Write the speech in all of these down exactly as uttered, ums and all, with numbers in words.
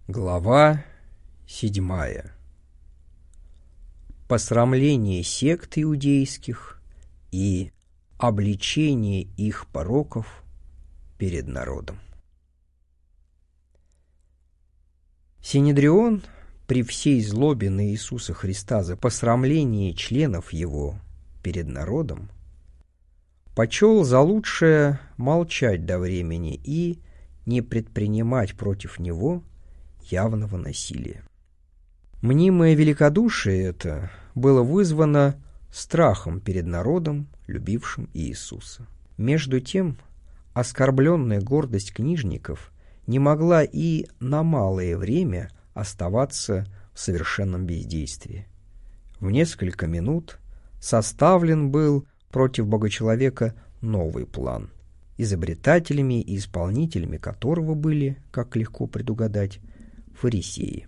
Глава седьмая. Посрамление сект иудейских и обличение их пороков перед народом. Синедрион при всей злобе на Иисуса Христа за посрамление членов его перед народом почел за лучшее молчать до времени и не предпринимать против него явного насилия. Мнимое великодушие это было вызвано страхом перед народом, любившим Иисуса. Между тем, оскорбленная гордость книжников не могла и на малое время оставаться в совершенном бездействии. В несколько минут составлен был против Богочеловека новый план, изобретателями и исполнителями которого были, как легко предугадать, фарисеи.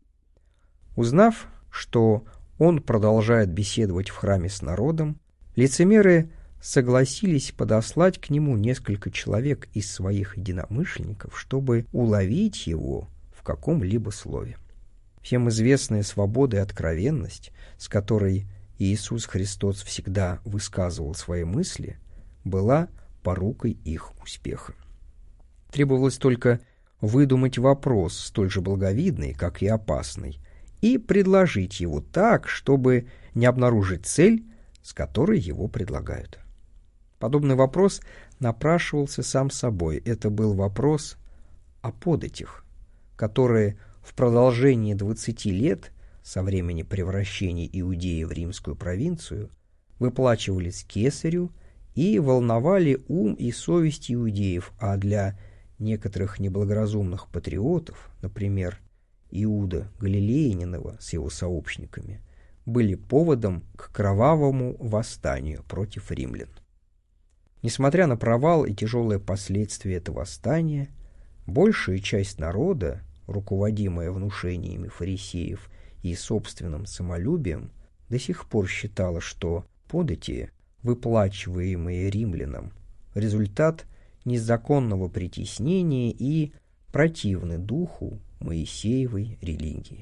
Узнав, что он продолжает беседовать в храме с народом, лицемеры согласились подослать к нему несколько человек из своих единомышленников, чтобы уловить его в каком-либо слове. Всем известная свобода и откровенность, с которой Иисус Христос всегда высказывал свои мысли, была порукой их успеха. Требовалось только выдумать вопрос, столь же благовидный, как и опасный, и предложить его так, чтобы не обнаружить цель, с которой его предлагают. Подобный вопрос напрашивался сам собой. Это был вопрос о податях, которые в продолжении двадцати лет, со времени превращения Иудеи в римскую провинцию, выплачивались кесарю и волновали ум и совесть иудеев, а для некоторых неблагоразумных патриотов, например, Иуда Галилеянинова с его сообщниками, были поводом к кровавому восстанию против римлян. Несмотря на провал и тяжелые последствия этого восстания, большая часть народа, руководимая внушениями фарисеев и собственным самолюбием, до сих пор считала, что подати, выплачиваемые римлянам, результат незаконного притеснения и противны духу Моисеевой религии.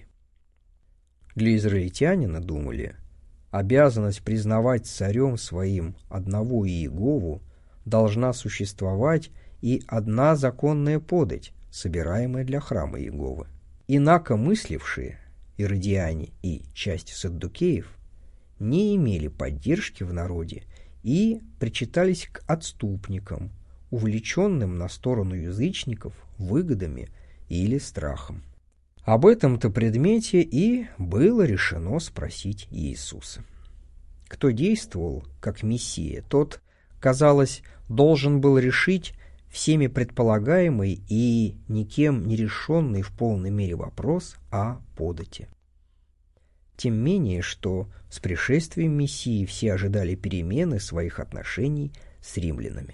Для израильтянина, думали, обязанность признавать царем своим одного Иегову должна существовать и одна законная подать, собираемая для храма Иеговы. Инакомыслившие, иродиане и часть саддукеев, не имели поддержки в народе и причитались к отступникам, увлеченным на сторону язычников выгодами или страхом. Об этом-то предмете и было решено спросить Иисуса. Кто действовал как Мессия, тот, казалось, должен был решить всеми предполагаемый и никем не решенный в полной мере вопрос о подати. Тем менее, что с пришествием Мессии все ожидали перемены своих отношений с римлянами.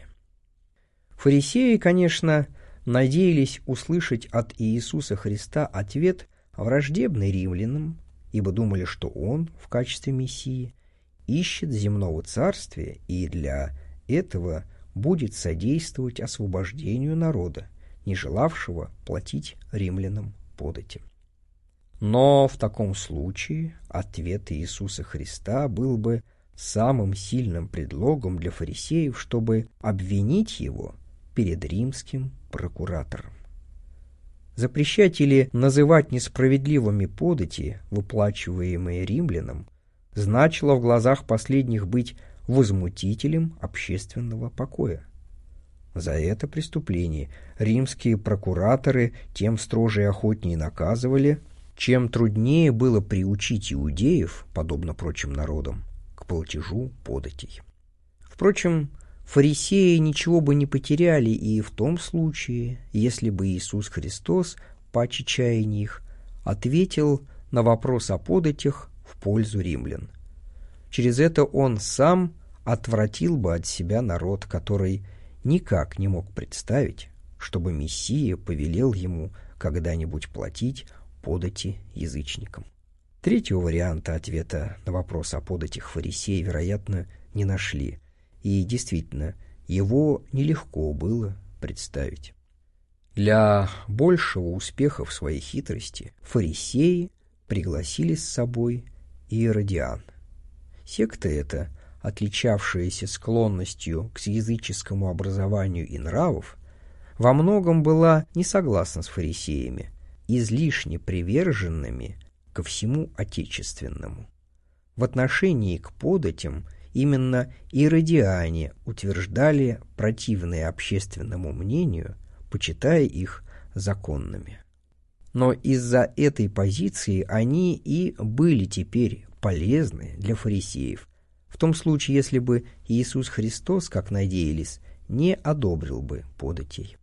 Фарисеи, конечно, надеялись услышать от Иисуса Христа ответ враждебный римлянам, ибо думали, что Он в качестве Мессии ищет земного царствия и для этого будет содействовать освобождению народа, не желавшего платить римлянам подати. Но в таком случае ответ Иисуса Христа был бы самым сильным предлогом для фарисеев, чтобы обвинить Его перед римским прокуратором. Запрещать или называть несправедливыми подати, выплачиваемые римлянам, значило в глазах последних быть возмутителем общественного покоя. За это преступление римские прокураторы тем строже и охотнее наказывали, чем труднее было приучить иудеев, подобно прочим народам, к платежу податей. Впрочем, фарисеи ничего бы не потеряли и в том случае, если бы Иисус Христос, паче чаяния их, ответил на вопрос о податях в пользу римлян. Через это он сам отвратил бы от себя народ, который никак не мог представить, чтобы Мессия повелел ему когда-нибудь платить подати язычникам. Третьего варианта ответа на вопрос о податях фарисеи, вероятно, не нашли, и действительно, его нелегко было представить. Для большего успеха в своей хитрости фарисеи пригласили с собой Иродиан. Секта эта, отличавшаяся склонностью к языческому образованию и нравов, во многом была не согласна с фарисеями, излишне приверженными ко всему отечественному. В отношении к податям именно иродиане утверждали противное общественному мнению, почитая их законными. Но из-за этой позиции они и были теперь полезны для фарисеев, в том случае, если бы Иисус Христос, как надеялись, не одобрил бы податей.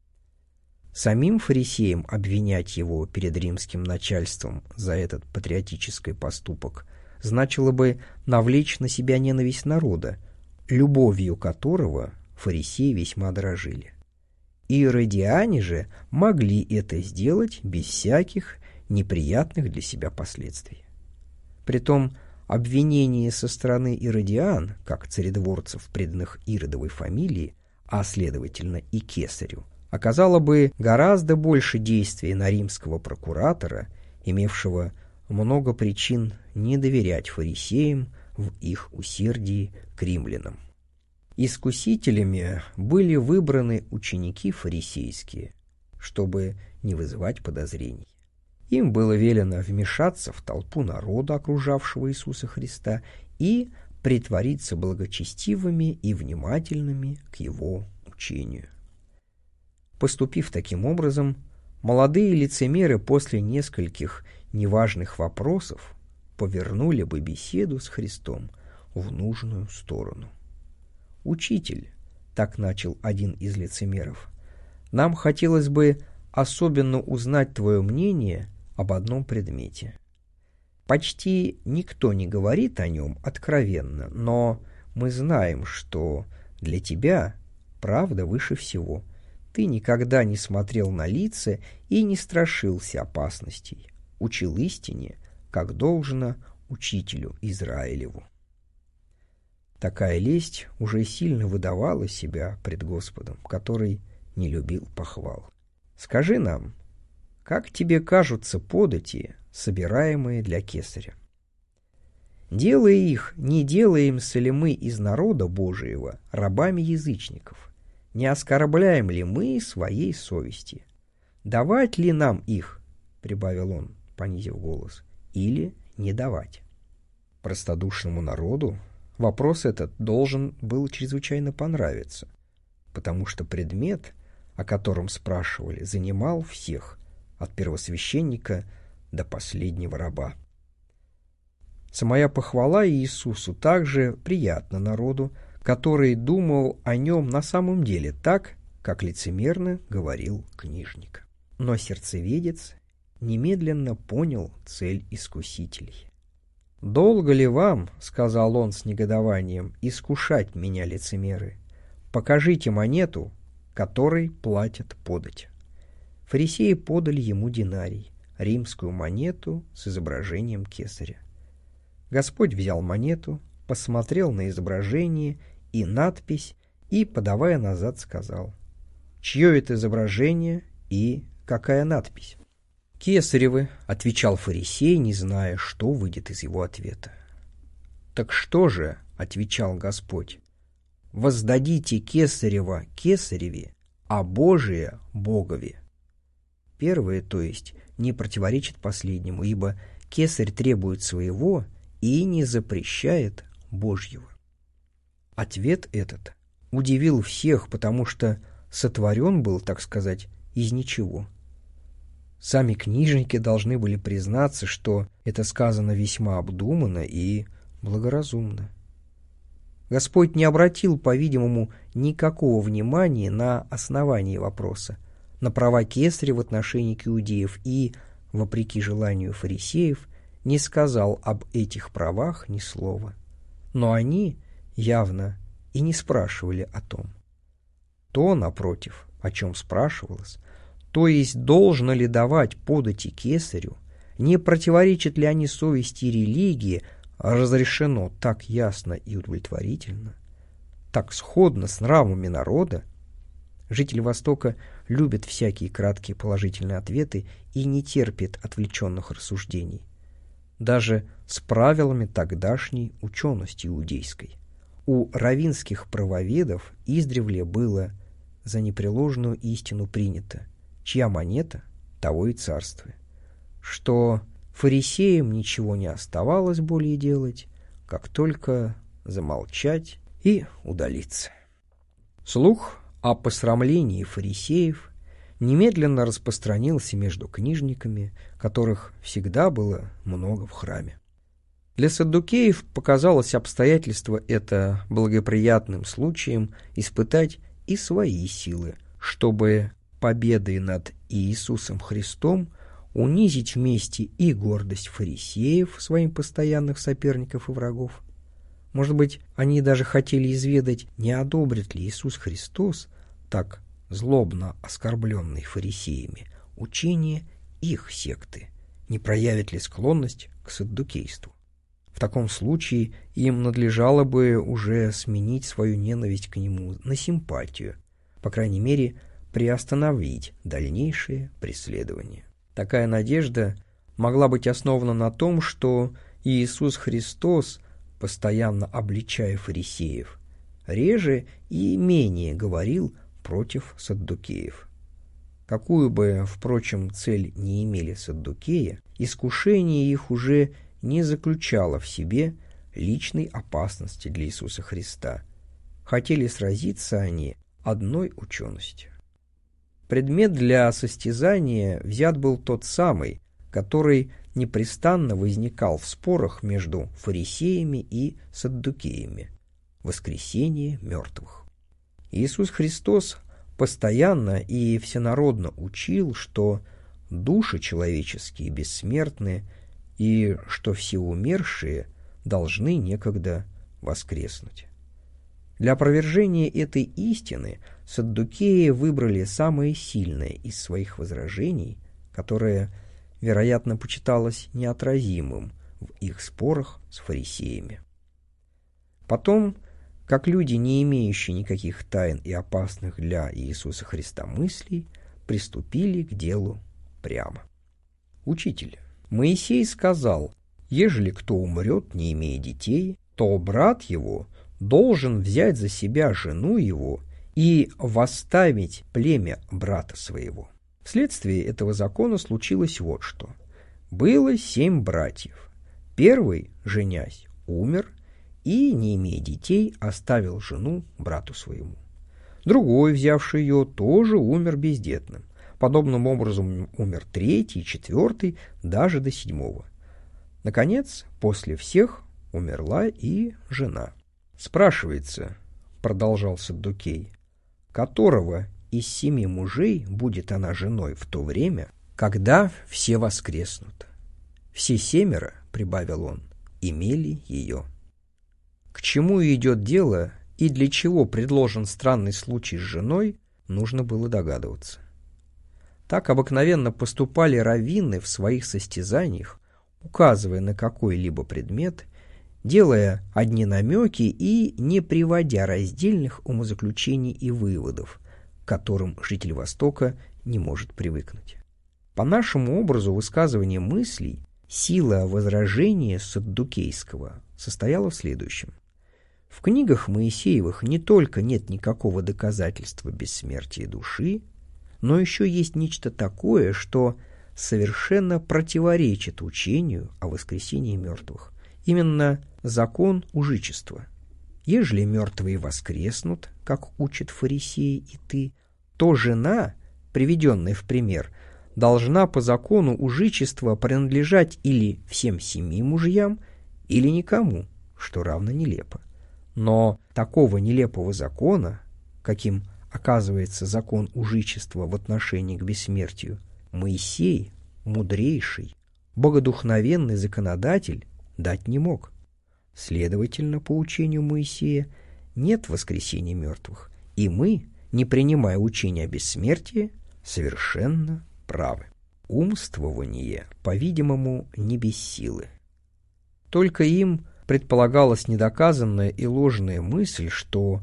Самим фарисеям обвинять его перед римским начальством за этот патриотический поступок значило бы навлечь на себя ненависть народа, любовью которого фарисеи весьма дорожили. Иродиане же могли это сделать без всяких неприятных для себя последствий. Притом обвинение со стороны иродиан, как царедворцев, преданных Иродовой фамилии, а следовательно и кесарю, оказало бы гораздо больше действия на римского прокуратора, имевшего много причин не доверять фарисеям в их усердии к римлянам. Искусителями были выбраны ученики фарисейские, чтобы не вызывать подозрений. Им было велено вмешаться в толпу народа, окружавшего Иисуса Христа, и притвориться благочестивыми и внимательными к Его учению. Поступив таким образом, молодые лицемеры после нескольких неважных вопросов повернули бы беседу с Христом в нужную сторону. «Учитель», — так начал один из лицемеров, — «нам хотелось бы особенно узнать твое мнение об одном предмете. Почти никто не говорит о нем откровенно, но мы знаем, что для тебя правда выше всего. Ты никогда не смотрел на лица и не страшился опасностей, учил истине, как должно учителю Израилеву». Такая лесть уже сильно выдавала себя пред Господом, который не любил похвал. «Скажи нам, как тебе кажутся подати, собираемые для кесаря? Делая их, не делаемся ли мы из народа Божиего рабами язычников? Не оскорбляем ли мы своей совести? Давать ли нам их, — прибавил он, понизив голос, — или не давать?» Простодушному народу вопрос этот должен был чрезвычайно понравиться, потому что предмет, о котором спрашивали, занимал всех, от первосвященника до последнего раба. Самая похвала Иисусу также приятна народу, который думал о нем на самом деле так, как лицемерно говорил книжник. Но сердцеведец немедленно понял цель искусителей. «Долго ли вам, — сказал он с негодованием, — искушать меня, лицемеры? Покажите монету, которой платят подать». Фарисеи подали ему динарий, римскую монету с изображением кесаря. Господь взял монету, посмотрел на изображение и надпись и, подавая назад, сказал: «Чье это изображение и какая надпись?» «Кесаревы», — отвечал фарисей, не зная, что выйдет из его ответа. «Так что же, — отвечал Господь, — воздадите кесарева кесареве, а Божие — Богове». Первое, то есть, не противоречит последнему, ибо кесарь требует своего и не запрещает Божьего. Ответ этот удивил всех, потому что сотворен был, так сказать, из ничего. Сами книжники должны были признаться, что это сказано весьма обдуманно и благоразумно. Господь не обратил, по-видимому, никакого внимания на основание вопроса, на права кесаря в отношении к иудеев и, вопреки желанию фарисеев, не сказал об этих правах ни слова. Но они явно и не спрашивали о том. То, напротив, о чем спрашивалось, то есть должно ли давать подати кесарю, не противоречат ли они совести и религии, разрешено так ясно и удовлетворительно, так сходно с нравами народа, Житель Востока любит всякие краткие положительные ответы и не терпит отвлеченных рассуждений, даже с правилами тогдашней учености иудейской. У раввинских правоведов издревле было за непреложную истину принято: чья монета, того и царствие, что фарисеям ничего не оставалось более делать, как только замолчать и удалиться. Слух о посрамлении фарисеев немедленно распространился между книжниками, которых всегда было много в храме. Для саддукеев показалось обстоятельство это благоприятным случаем испытать и свои силы, чтобы победой над Иисусом Христом унизить вместе и гордость фарисеев, своих постоянных соперников и врагов. Может быть, они даже хотели изведать, не одобрит ли Иисус Христос, так злобно оскорбленный фарисеями, учение их секты, не проявит ли склонность к саддукейству. В таком случае им надлежало бы уже сменить свою ненависть к нему на симпатию, по крайней мере, приостановить дальнейшее преследование. Такая надежда могла быть основана на том, что Иисус Христос, постоянно обличая фарисеев, реже и менее говорил против саддукеев. Какую бы, впрочем, цель не имели саддукеи, искушение их уже не заключало в себе личной опасности для Иисуса Христа. Хотели сразиться они одной ученостью. Предмет для состязания взят был тот самый, который непрестанно возникал в спорах между фарисеями и саддукеями – воскресение мертвых. Иисус Христос постоянно и всенародно учил, что души человеческие бессмертны и что все умершие должны некогда воскреснуть. Для опровержения этой истины саддукеи выбрали самое сильное из своих возражений, которое, вероятно, почиталось неотразимым в их спорах с фарисеями. Потом, как люди, не имеющие никаких тайн и опасных для Иисуса Христа мыслей, приступили к делу прямо. «Учитель, Моисей сказал, ежели кто умрет, не имея детей, то брат его должен взять за себя жену его и восставить племя брата своего». Вследствие этого закона случилось вот что. Было семь братьев. Первый, женясь, умер и, не имея детей, оставил жену брату своему. Другой, взявший ее, тоже умер бездетным. Подобным образом умер третий, четвертый, даже до седьмого. Наконец, после всех умерла и жена. Спрашивается, продолжал Саддукей, которого из семи мужей будет она женой в то время, когда все воскреснут? Все семеро, прибавил он, имели ее. К чему идет дело и для чего предложен странный случай с женой, нужно было догадываться. Так обыкновенно поступали раввины в своих состязаниях, указывая на какой-либо предмет, делая одни намеки и не приводя раздельных умозаключений и выводов, к которым житель Востока не может привыкнуть. По нашему образу высказывания мыслей сила возражения саддукейского состояла в следующем. В книгах Моисеевых не только нет никакого доказательства бессмертия души, но еще есть нечто такое, что совершенно противоречит учению о воскресении мертвых. Именно закон ужичества. Ежели мертвые воскреснут, как учат фарисеи и ты, то жена, приведенная в пример, должна по закону ужичества принадлежать или всем семи мужьям, или никому, что равно нелепо. Но такого нелепого закона, каким оказывается закон ужичества в отношении к бессмертию, Моисей, мудрейший, богодухновенный законодатель, дать не мог. Следовательно, по учению Моисея нет воскресения мертвых, и мы, не принимая учения о бессмертии, совершенно правы. Умствование, по-видимому, не без силы. Только им предполагалась недоказанная и ложная мысль, что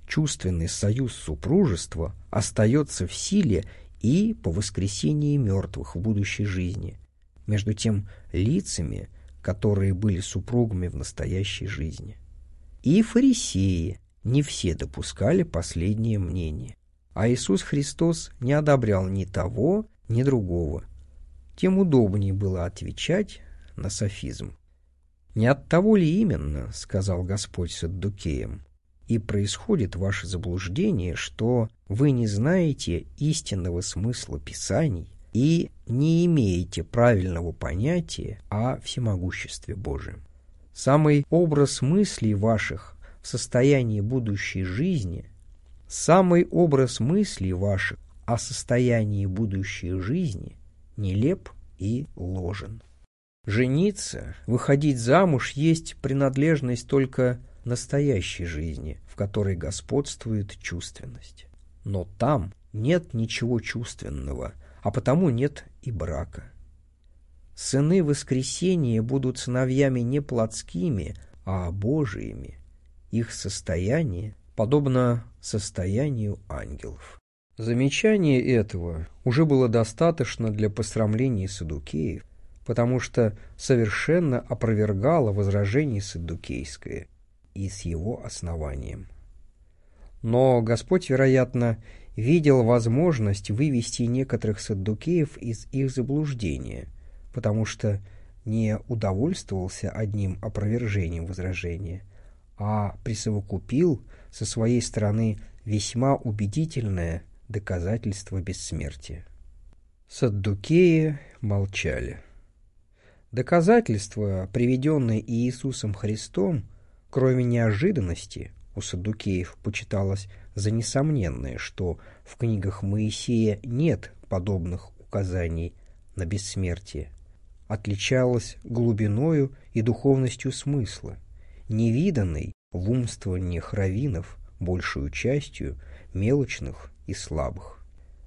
чувственный союз супружества остается в силе и по воскресении мертвых в будущей жизни, между тем лицами, которые были супругами в настоящей жизни. И фарисеи не все допускали последнее мнение, а Иисус Христос не одобрял ни того, ни другого. Тем удобнее было отвечать на софизм. «Не от того ли именно, — сказал Господь саддукеям, — и происходит ваше заблуждение, что вы не знаете истинного смысла Писаний и не имеете правильного понятия о всемогуществе Божьем. Самый образ мыслей ваших в состоянии будущей жизни, самый образ мыслей ваших о состоянии будущей жизни нелеп и ложен. Жениться, выходить замуж есть принадлежность только настоящей жизни, в которой господствует чувственность. Но там нет ничего чувственного, а потому нет и брака. Сыны воскресения будут сыновьями не плотскими, а Божиими. Их состояние подобно состоянию ангелов». Замечание этого уже было достаточно для посрамления саддукеев, потому что совершенно опровергало возражение саддукейское и с его основанием. Но Господь, вероятно, видел возможность вывести некоторых саддукеев из их заблуждения, потому что не удовольствовался одним опровержением возражения, а присовокупил со своей стороны весьма убедительное доказательство бессмертия. Саддукеи молчали. Доказательство, приведенное Иисусом Христом, кроме неожиданности, у саддукеев почиталось за несомненное, что в книгах Моисея нет подобных указаний на бессмертие, отличалось глубиною и духовностью смысла, невиданной в умствованиях раввинов большую частью мелочных и слабых.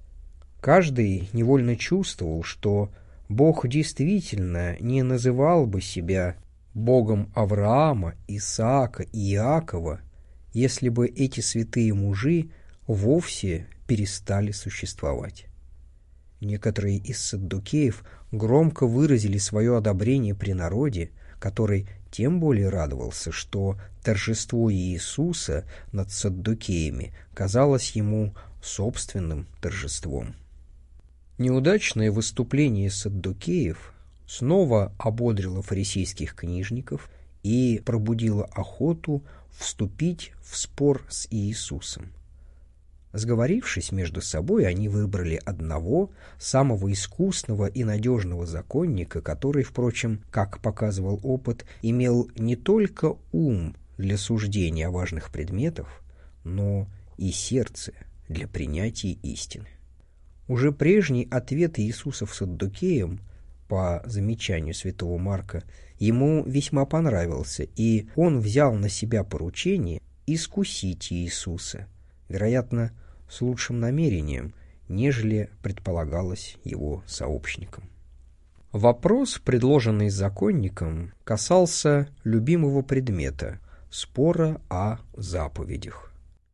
Каждый невольно чувствовал, что Бог действительно не называл бы себя Богом Авраама, Исаака и Иакова, если бы эти святые мужи вовсе перестали существовать. Некоторые из саддукеев громко выразили свое одобрение при народе, который тем более радовался, что торжество Иисуса над саддукеями казалось ему собственным торжеством. Неудачное выступление саддукеев снова ободрило фарисейских книжников и пробудило охоту вступить в спор с Иисусом. Сговорившись между собой, они выбрали одного, самого искусного и надежного законника, который, впрочем, как показывал опыт, имел не только ум для суждения о важных предметах, но и сердце для принятия истины. Уже прежний ответ Иисуса саддукеям, по замечанию святого Марка, ему весьма понравился, и он взял на себя поручение искусить Иисуса, вероятно, с лучшим намерением, нежели предполагалось его сообщникам. Вопрос, предложенный законником, касался любимого предмета – спора о заповедях.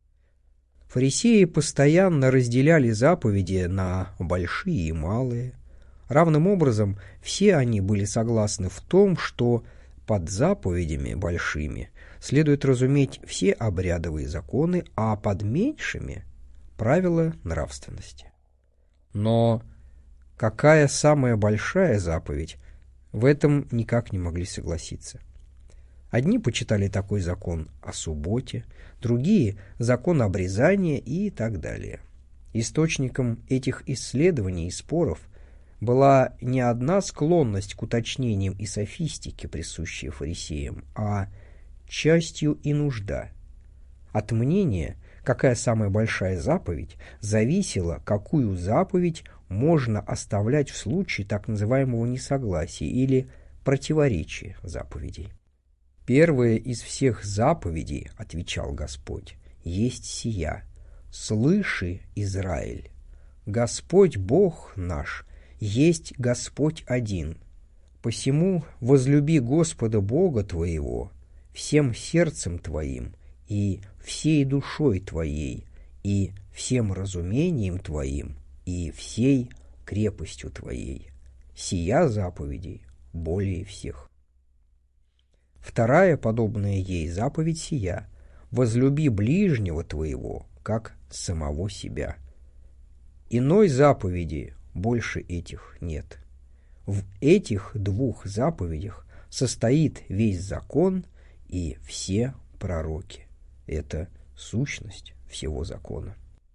Фарисеи постоянно разделяли заповеди на большие и малые. Равным образом, все они были согласны в том, что под заповедями большими следует разуметь все обрядовые законы, а под меньшими – правила нравственности. Но какая самая большая заповедь, в этом никак не могли согласиться. Одни почитали такой закон о субботе, другие – закон обрезания и так далее. Источником этих исследований и споров была не одна склонность к уточнениям и софистике, присущая фарисеям, а частью и нужда. От мнения, какая самая большая заповедь, зависело, какую заповедь можно оставлять в случае так называемого несогласия или противоречия заповедей. «Первая из всех заповедей, — отвечал Господь, — есть сия: слыши, Израиль, Господь Бог наш есть Господь один. Посему возлюби Господа Бога твоего всем сердцем твоим и всей душой твоей, и всем разумением твоим, и всей крепостью твоей. Сия заповедей более всех. Вторая, подобная ей, заповедь сия: возлюби ближнего твоего, как самого себя. Иной заповеди больше этих нет. В этих двух заповедях состоит весь закон и все пророки. Это сущность всего закона.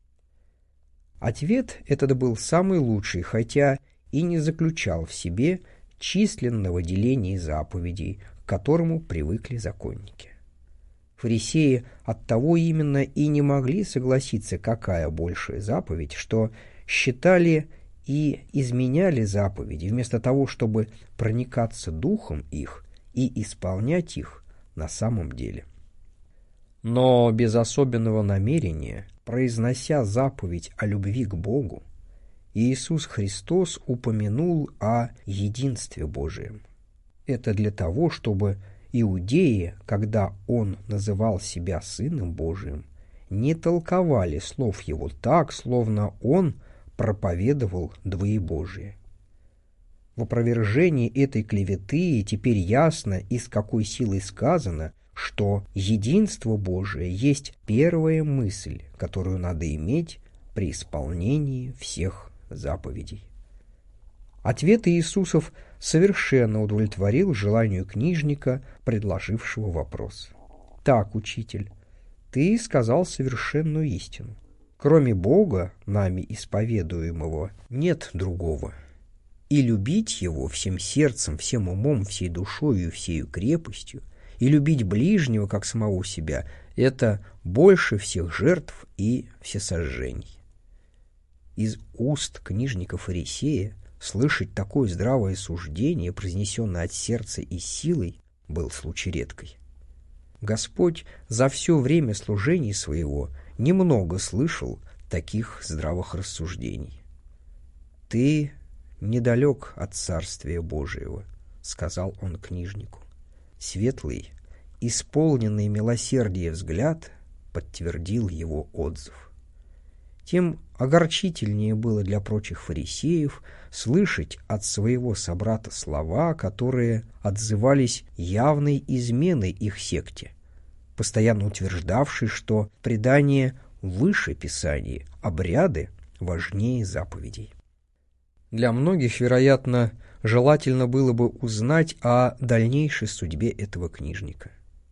Ответ этот был самый лучший, хотя и не заключал в себе численного деления заповедей, к которому привыкли законники. Фарисеи оттого именно и не могли согласиться, какая большая заповедь, что считали и изменяли заповеди, вместо того, чтобы проникаться духом их и исполнять их на самом деле. Но без особенного намерения, произнося заповедь о любви к Богу, Иисус Христос упомянул о единстве Божием. Это для того, чтобы иудеи, когда Он называл себя Сыном Божиим, не толковали слов Его так, словно Он проповедовал двоебожие. В опровержении этой клеветы теперь ясно и с какой силой сказано, что единство Божие есть первая мысль, которую надо иметь при исполнении всех заповедей. Ответ Иисусов совершенно удовлетворил желанию книжника, предложившего вопрос. «Так, учитель, ты сказал совершенную истину. Кроме Бога, нами исповедуемого, нет другого. И любить Его всем сердцем, всем умом, всей душою и всею крепостью, и любить ближнего, как самого себя, это больше всех жертв и всесожжений». Из уст книжника-фарисея слышать такое здравое суждение, произнесенное от сердца и силой, был случай редкой. Господь за все время служения своего немного слышал таких здравых рассуждений. «Ты недалек от Царствия Божьего», — сказал он книжнику. Светлый, исполненный милосердия взгляд подтвердил его отзыв. Тем огорчительнее было для прочих фарисеев слышать от своего собрата слова, которые отзывались явной изменой их секте, постоянно утверждавшей, что предание выше Писания, обряды важнее заповедей. Для многих, вероятно, желательно было бы узнать о дальнейшей судьбе этого книжника.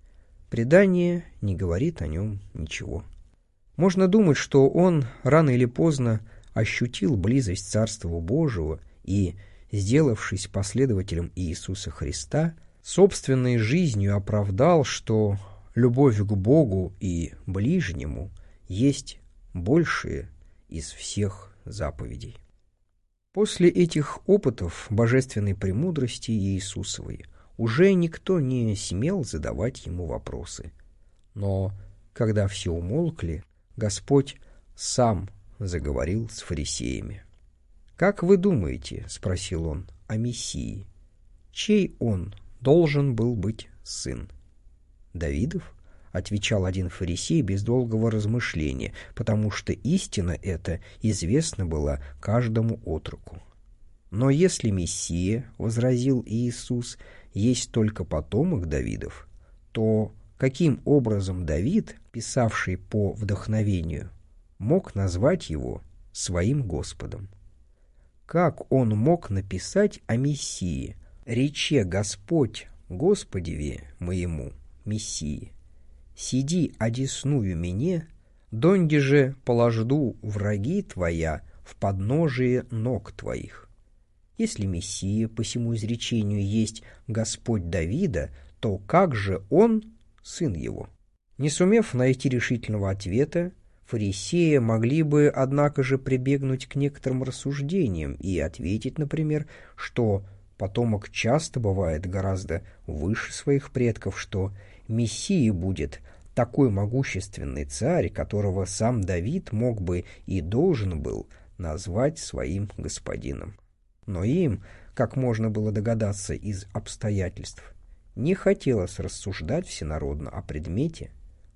Предание не говорит о нем ничего. Можно думать, что он рано или поздно ощутил близость Царства Божьего и, сделавшись последователем Иисуса Христа, собственной жизнью оправдал, что любовь к Богу и ближнему есть большее из всех заповедей. После этих опытов божественной премудрости Иисусовой уже никто не смел задавать ему вопросы. Но когда все умолкли, Господь сам заговорил с фарисеями. «Как вы думаете, — спросил он, — о Мессии? Чей он должен был быть сын? Давидов?» — отвечал один фарисей без долгого размышления, потому что истина эта известна была каждому отроку. «Но если Мессия, — возразил Иисус, — есть только потомок Давидов, то каким образом Давид, писавший по вдохновению, мог назвать его своим Господом? Как он мог написать о Мессии: «Рече Господь Господеве моему, Мессии, сиди одесную мне, донде же положду враги твоя в подножие ног твоих»? Если Мессия по сему изречению есть Господь Давида, то как же он сын его? Не сумев найти решительного ответа, фарисеи могли бы, однако же, прибегнуть к некоторым рассуждениям и ответить, например, что потомок часто бывает гораздо выше своих предков, что Мессия будет такой могущественный царь, которого сам Давид мог бы и должен был назвать своим господином. Но им, как можно было догадаться из обстоятельств, не хотелось рассуждать всенародно о предмете,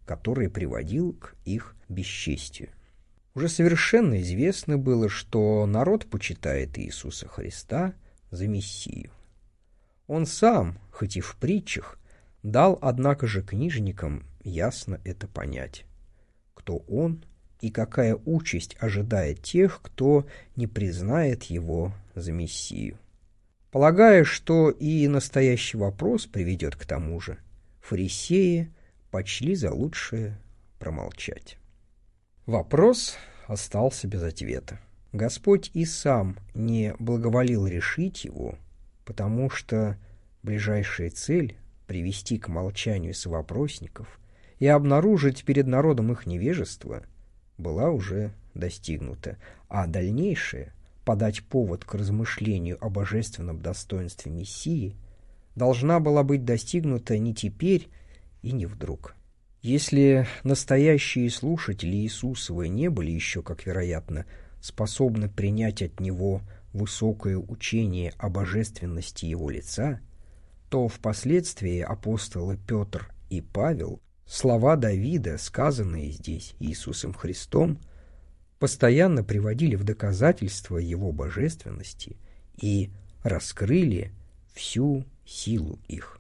который приводил к их бесчестию. Уже совершенно известно было, что народ почитает Иисуса Христа за Мессию. Он сам, хоть и в притчах, дал, однако же, книжникам ясно это понять, кто он и какая участь ожидает тех, кто не признает его за Мессию. Полагая, что и настоящий вопрос приведет к тому же, фарисеи почли за лучшее промолчать. Вопрос остался без ответа. Господь и сам не благоволил решить его, потому что ближайшая цель — привести к молчанию совопросников и обнаружить перед народом их невежество — была уже достигнута, а дальнейшее — подать повод к размышлению о божественном достоинстве Мессии — должна была быть достигнута не теперь и не вдруг. Если настоящие слушатели Иисусовы не были еще, как вероятно, способны принять от Него высокое учение о божественности Его лица, то впоследствии апостолы Петр и Павел, слова Давида, сказанные здесь Иисусом Христом, постоянно приводили в доказательство Его божественности и раскрыли всю силу их.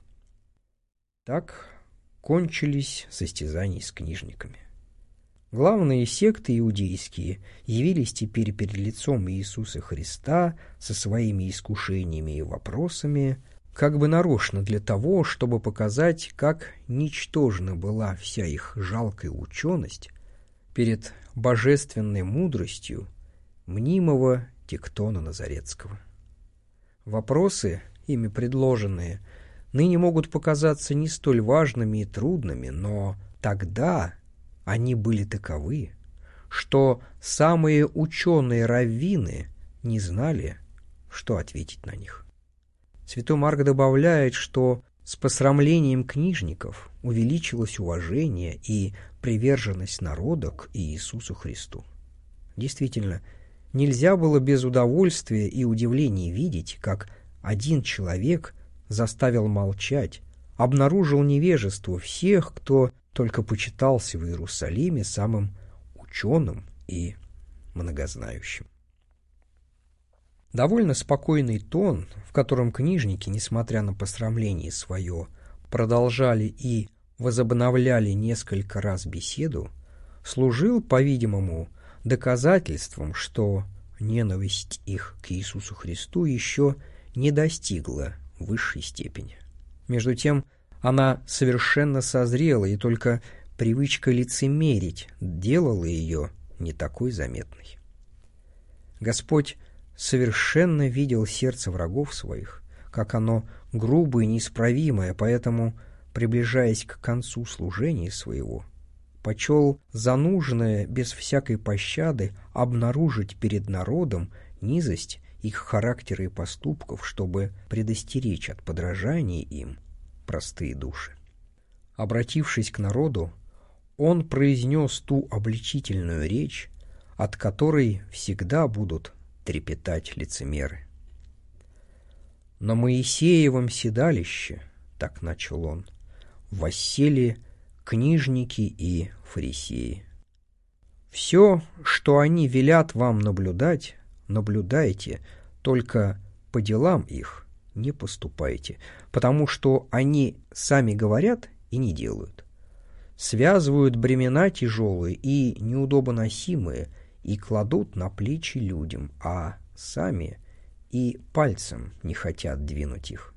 Так кончились состязания с книжниками. Главные секты иудейские явились теперь перед лицом Иисуса Христа со своими искушениями и вопросами, как бы нарочно для того, чтобы показать, как ничтожна была вся их жалкая ученость перед божественной мудростью мнимого Тектона Назаретского. Вопросы, ими предложенные, ныне могут показаться не столь важными и трудными, но тогда они были таковы, что самые ученые-раввины не знали, что ответить на них. Святой Марк добавляет, что с посрамлением книжников увеличилось уважение и приверженность народа к Иисусу Христу. Действительно, нельзя было без удовольствия и удивления видеть, как один человек заставил молчать, обнаружил невежество всех, кто только почитался в Иерусалиме самым ученым и многознающим. Довольно спокойный тон, в котором книжники, несмотря на посрамление свое, продолжали и возобновляли несколько раз беседу, служил, по-видимому, доказательством, что ненависть их к Иисусу Христу еще не достигла высшей степени. Между тем, она совершенно созрела, и только привычка лицемерить делала ее не такой заметной. Господь совершенно видел сердце врагов своих, как оно грубое и неисправимое, поэтому, приближаясь к концу служения своего, почел за нужное без всякой пощады обнаружить перед народом низость их характера и поступков, чтобы предостеречь от подражания им простые души. Обратившись к народу, он произнес ту обличительную речь, от которой всегда будут трепетать лицемеры. «На Моисеевом седалище, — так начал он, — воссели книжники и фарисеи. Все, что они велят вам наблюдать, наблюдайте, только по делам их не поступайте, потому что они сами говорят и не делают. Связывают бремена тяжелые и неудобоносимые и кладут на плечи людям, а сами и пальцем не хотят двинуть их.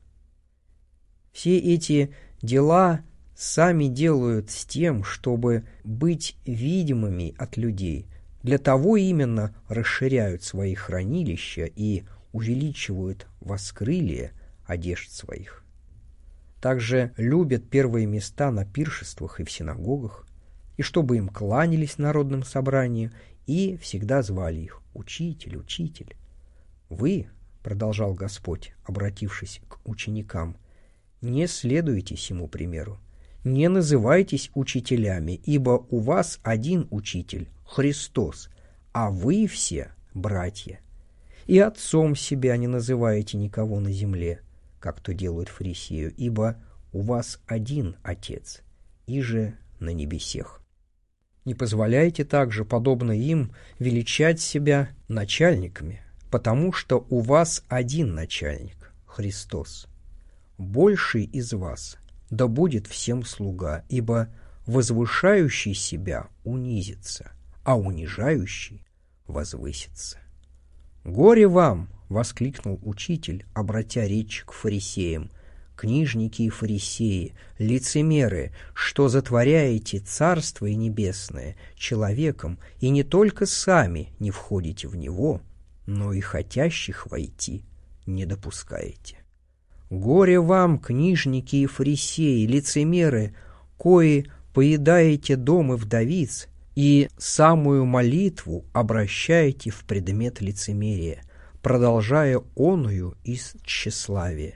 Все эти дела сами делают с тем, чтобы быть видимыми от людей. Для того именно расширяют свои хранилища и увеличивают воскрылие одежд своих. Также любят первые места на пиршествах и в синагогах, и чтобы им кланялись народным собраниям, и всегда звали их «Учитель, Учитель». «Вы, — продолжал Господь, обратившись к ученикам, — не следуйте сему примеру, не называйтесь учителями, ибо у вас один Учитель, Христос, а вы все братья. И отцом себя не называете никого на земле, как то делают фарисеи, ибо у вас один Отец, и же на небесех. Не позволяйте также, подобно им, величать себя начальниками, потому что у вас один начальник – Христос. Больший из вас да будет всем слуга, ибо возвышающий себя унизится, а унижающий возвысится. «Горе вам!» — воскликнул учитель, обратя речь к фарисеям. «Книжники и фарисеи, лицемеры, что затворяете Царство Небесное человеком, и не только сами не входите в него, но и хотящих войти не допускаете. Горе вам, книжники и фарисеи, лицемеры, кои поедаете домы вдовиц и самую молитву обращаете в предмет лицемерия, продолжая оную из тщеславия.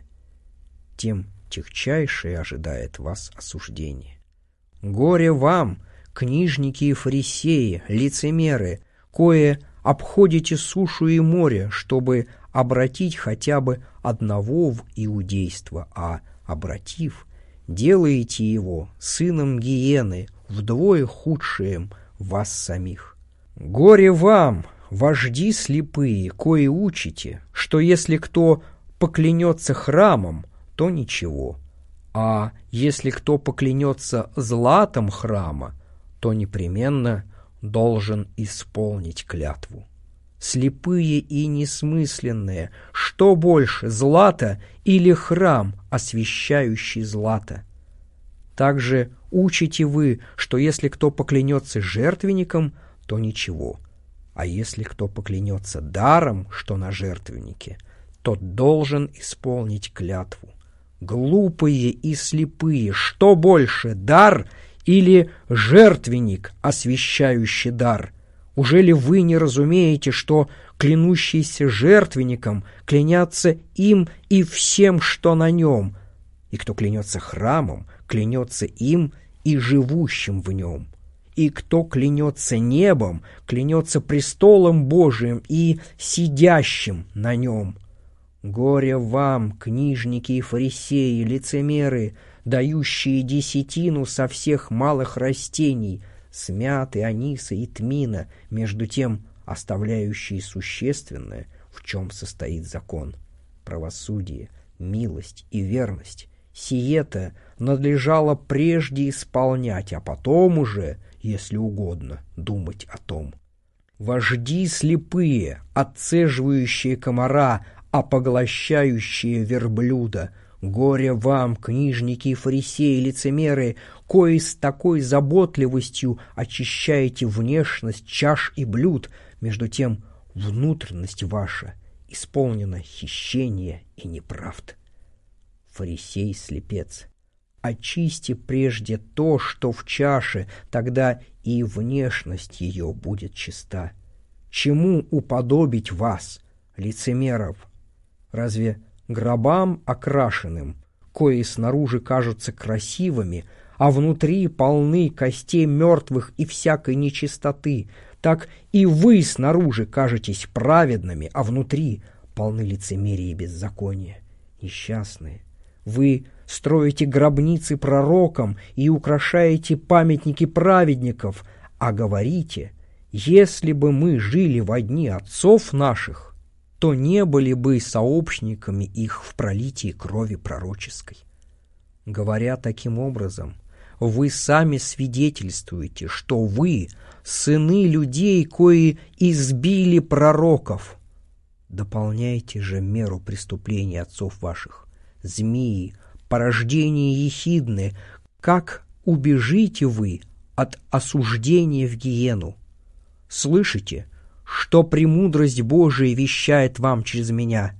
Тем тягчайшее ожидает вас осуждение. Горе вам, книжники и фарисеи, лицемеры, кое обходите сушу и море, чтобы обратить хотя бы одного в иудейство, а, обратив, делаете его сыном гиены, вдвое худшим вас самих. Горе вам, вожди слепые, кои учите, что если кто поклянется храмом, то ничего, а если кто поклянется златом храма, то непременно должен исполнить клятву. Слепые и несмысленные, что больше, злато или храм, освящающий злато? Также учите вы, что если кто поклянется жертвенником, то ничего, а если кто поклянется даром, что на жертвеннике, тот должен исполнить клятву. Глупые и слепые, что больше, дар или жертвенник, освящающий дар? Ужели вы не разумеете, что клянущиеся жертвенником клянятся им и всем, что на нем, и кто клянется храмом, клянется им и живущим в нем, и кто клянется небом, клянется престолом Божиим и сидящим на нем? Горе вам, книжники и фарисеи, лицемеры, дающие десятину со всех малых растений, с мяты, аниса и тмина, между тем оставляющие существенное, в чем состоит закон, правосудие, милость и верность. Сие-то надлежало прежде исполнять, а потом уже, если угодно, думать о том. Вожди слепые, отцеживающие комара, а поглощающие верблюда, горе вам, книжники и фарисеи, лицемеры, кои с такой заботливостью очищаете внешность чаш и блюд, между тем внутренность ваша исполнена хищения и неправд. Фарисей-слепец, очисти прежде то, что в чаше, тогда и внешность ее будет чиста. Чему уподобить вас, лицемеров? Разве гробам окрашенным, кои снаружи кажутся красивыми, а внутри полны костей мертвых и всякой нечистоты, так и вы снаружи кажетесь праведными, а внутри полны лицемерия и беззакония. Несчастные, вы строите гробницы пророкам и украшаете памятники праведников, а говорите, если бы мы жили во дни отцов наших, то не были бы сообщниками их в пролитии крови пророческой. Говоря таким образом, вы сами свидетельствуете, что вы сыны людей, кои избили пророков. Дополняйте же меру преступлений отцов ваших, змеи, порождения ехидны, как убежите вы от осуждения в гиену. Слышите, что премудрость Божия вещает вам через меня?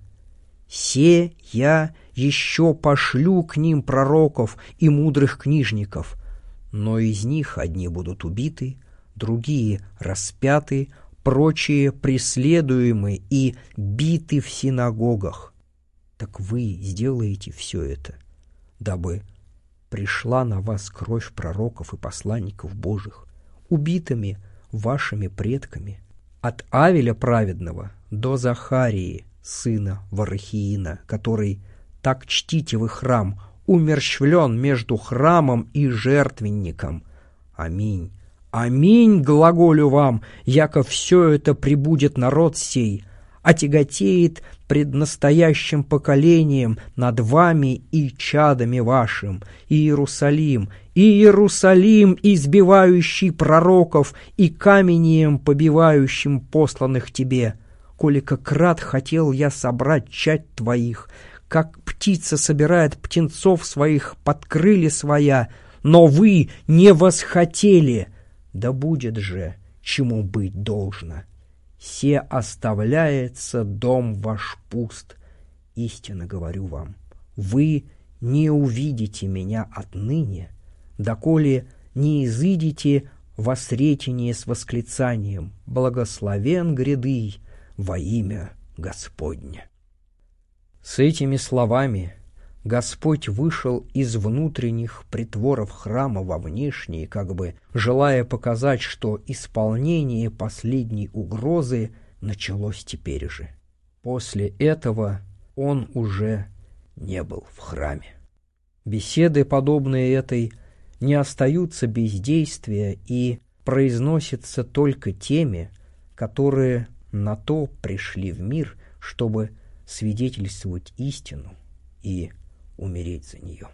Се я еще пошлю к ним пророков и мудрых книжников, но из них одни будут убиты, другие распяты, прочие преследуемы и биты в синагогах. Так вы сделаете все это, дабы пришла на вас кровь пророков и посланников Божьих, убитыми вашими предками, от Авеля праведного до Захарии, сына Варахиина, который, так чтите вы храм, умерщвлен между храмом и жертвенником, Аминь. Аминь, глаголю вам, яко все это прибудет народ сей, отяготеет пред настоящим поколением над вами и чадами вашим, и Иерусалим, и Иерусалим, избивающий пророков и каменем побивающим посланных тебе. Коли как рад хотел я собрать чать твоих, как птица собирает птенцов своих под крылья своя, но вы не восхотели, да будет же, чему быть должно. Се оставляется дом ваш пуст. Истинно говорю вам, вы не увидите меня отныне, доколе не изыдете во сретение с восклицанием «Благословен грядый во имя Господне». С этими словами Господь вышел из внутренних притворов храма во внешние, как бы желая показать, что исполнение последней угрозы началось теперь же. После этого он уже не был в храме. Беседы, подобные этой, не остаются без действия и произносятся только теми, которые на то пришли в мир, чтобы свидетельствовать истину и умереть за нее.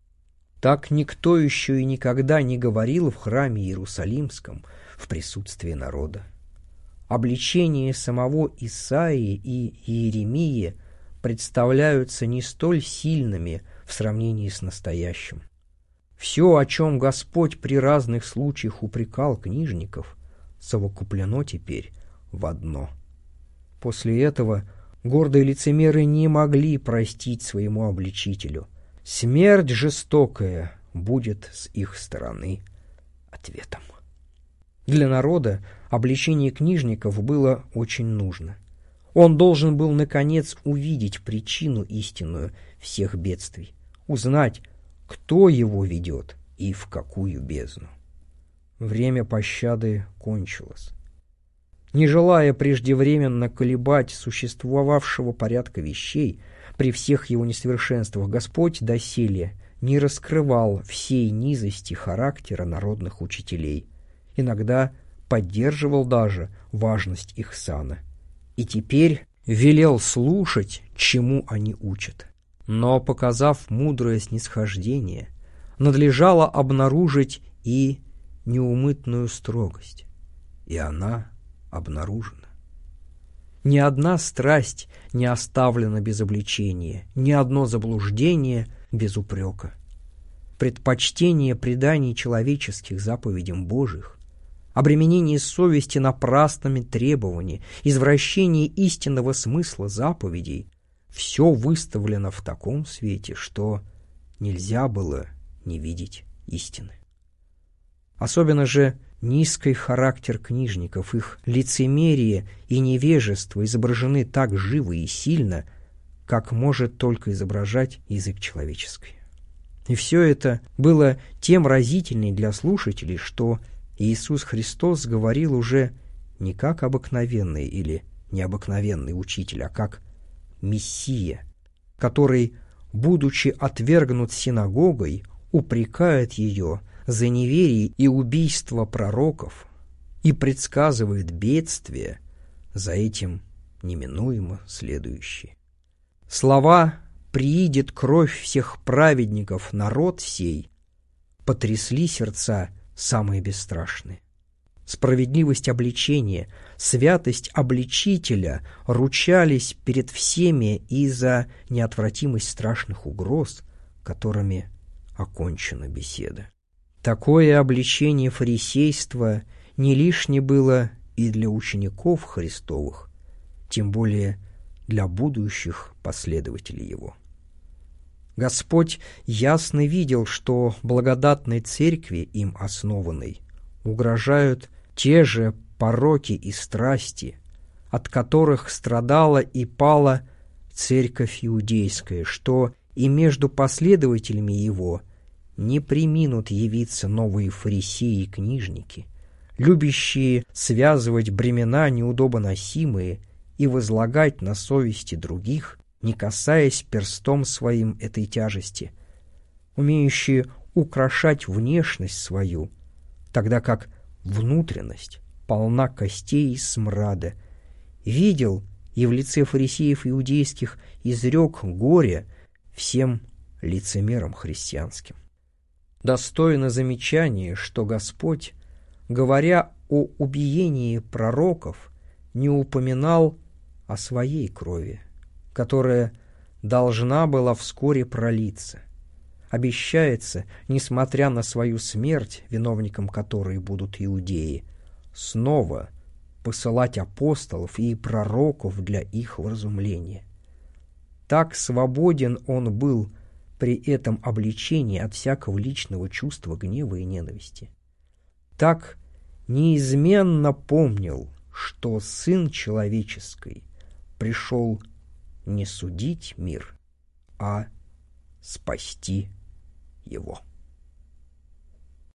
Так никто еще и никогда не говорил в храме Иерусалимском в присутствии народа. Обличения самого Исаии и Иеремии представляются не столь сильными в сравнении с настоящим. Все, о чем Господь при разных случаях упрекал книжников, совокуплено теперь в одно. После этого гордые лицемеры не могли простить своему обличителю. Смерть жестокая будет с их стороны ответом. Для народа обличение книжников было очень нужно. Он должен был, наконец, увидеть причину истинную всех бедствий, узнать, кто его ведет и в какую бездну. Время пощады кончилось. Не желая преждевременно колебать существовавшего порядка вещей, при всех его несовершенствах Господь доселе не раскрывал всей низости характера народных учителей, иногда поддерживал даже важность их сана, и теперь велел слушать, чему они учат. Но, показав мудрое снисхождение, надлежало обнаружить и неумытную строгость, и она обнаружена. Ни одна страсть не оставлена без обличения, ни одно заблуждение без упрека. Предпочтение преданий человеческих заповедям Божьих, обременение совести напрасными требованиями, извращение истинного смысла заповедей — все выставлено в таком свете, что нельзя было не видеть истины. Особенно же низкий характер книжников, их лицемерие и невежество изображены так живо и сильно, как может только изображать язык человеческий. И все это было тем разительней для слушателей, что Иисус Христос говорил уже не как обыкновенный или необыкновенный учитель, а как Мессия, который, будучи отвергнут синагогой, упрекает ее за неверие и убийство пророков и предсказывает бедствие, за этим неминуемо следующие. Слова «приидет кровь всех праведников, народ сей» потрясли сердца самые бесстрашные. Справедливость обличения, святость обличителя ручались перед всеми и за неотвратимость страшных угроз, которыми окончена беседа. Такое обличение фарисейства не лишне было и для учеников Христовых, тем более для будущих последователей его. Господь ясно видел, что благодатной церкви, им основанной, угрожают те же пороки и страсти, от которых страдала и пала церковь иудейская, что и между последователями его не преминут явиться новые фарисеи и книжники, любящие связывать бремена неудобоносимые и возлагать на совести других, не касаясь перстом своим этой тяжести, умеющие украшать внешность свою, тогда как внутренность полна костей и смрада. Видел и в лице фарисеев иудейских изрек горе всем лицемерам христианским. Достойно замечания, что Господь, говоря о убиении пророков, не упоминал о своей крови, которая должна была вскоре пролиться. Обещается, несмотря на свою смерть, виновником которой будут иудеи, снова посылать апостолов и пророков для их вразумления. Так свободен он был при этом обличении от всякого личного чувства гнева и ненависти. Так неизменно помнил, что Сын Человеческий пришел не судить мир, а спасти его.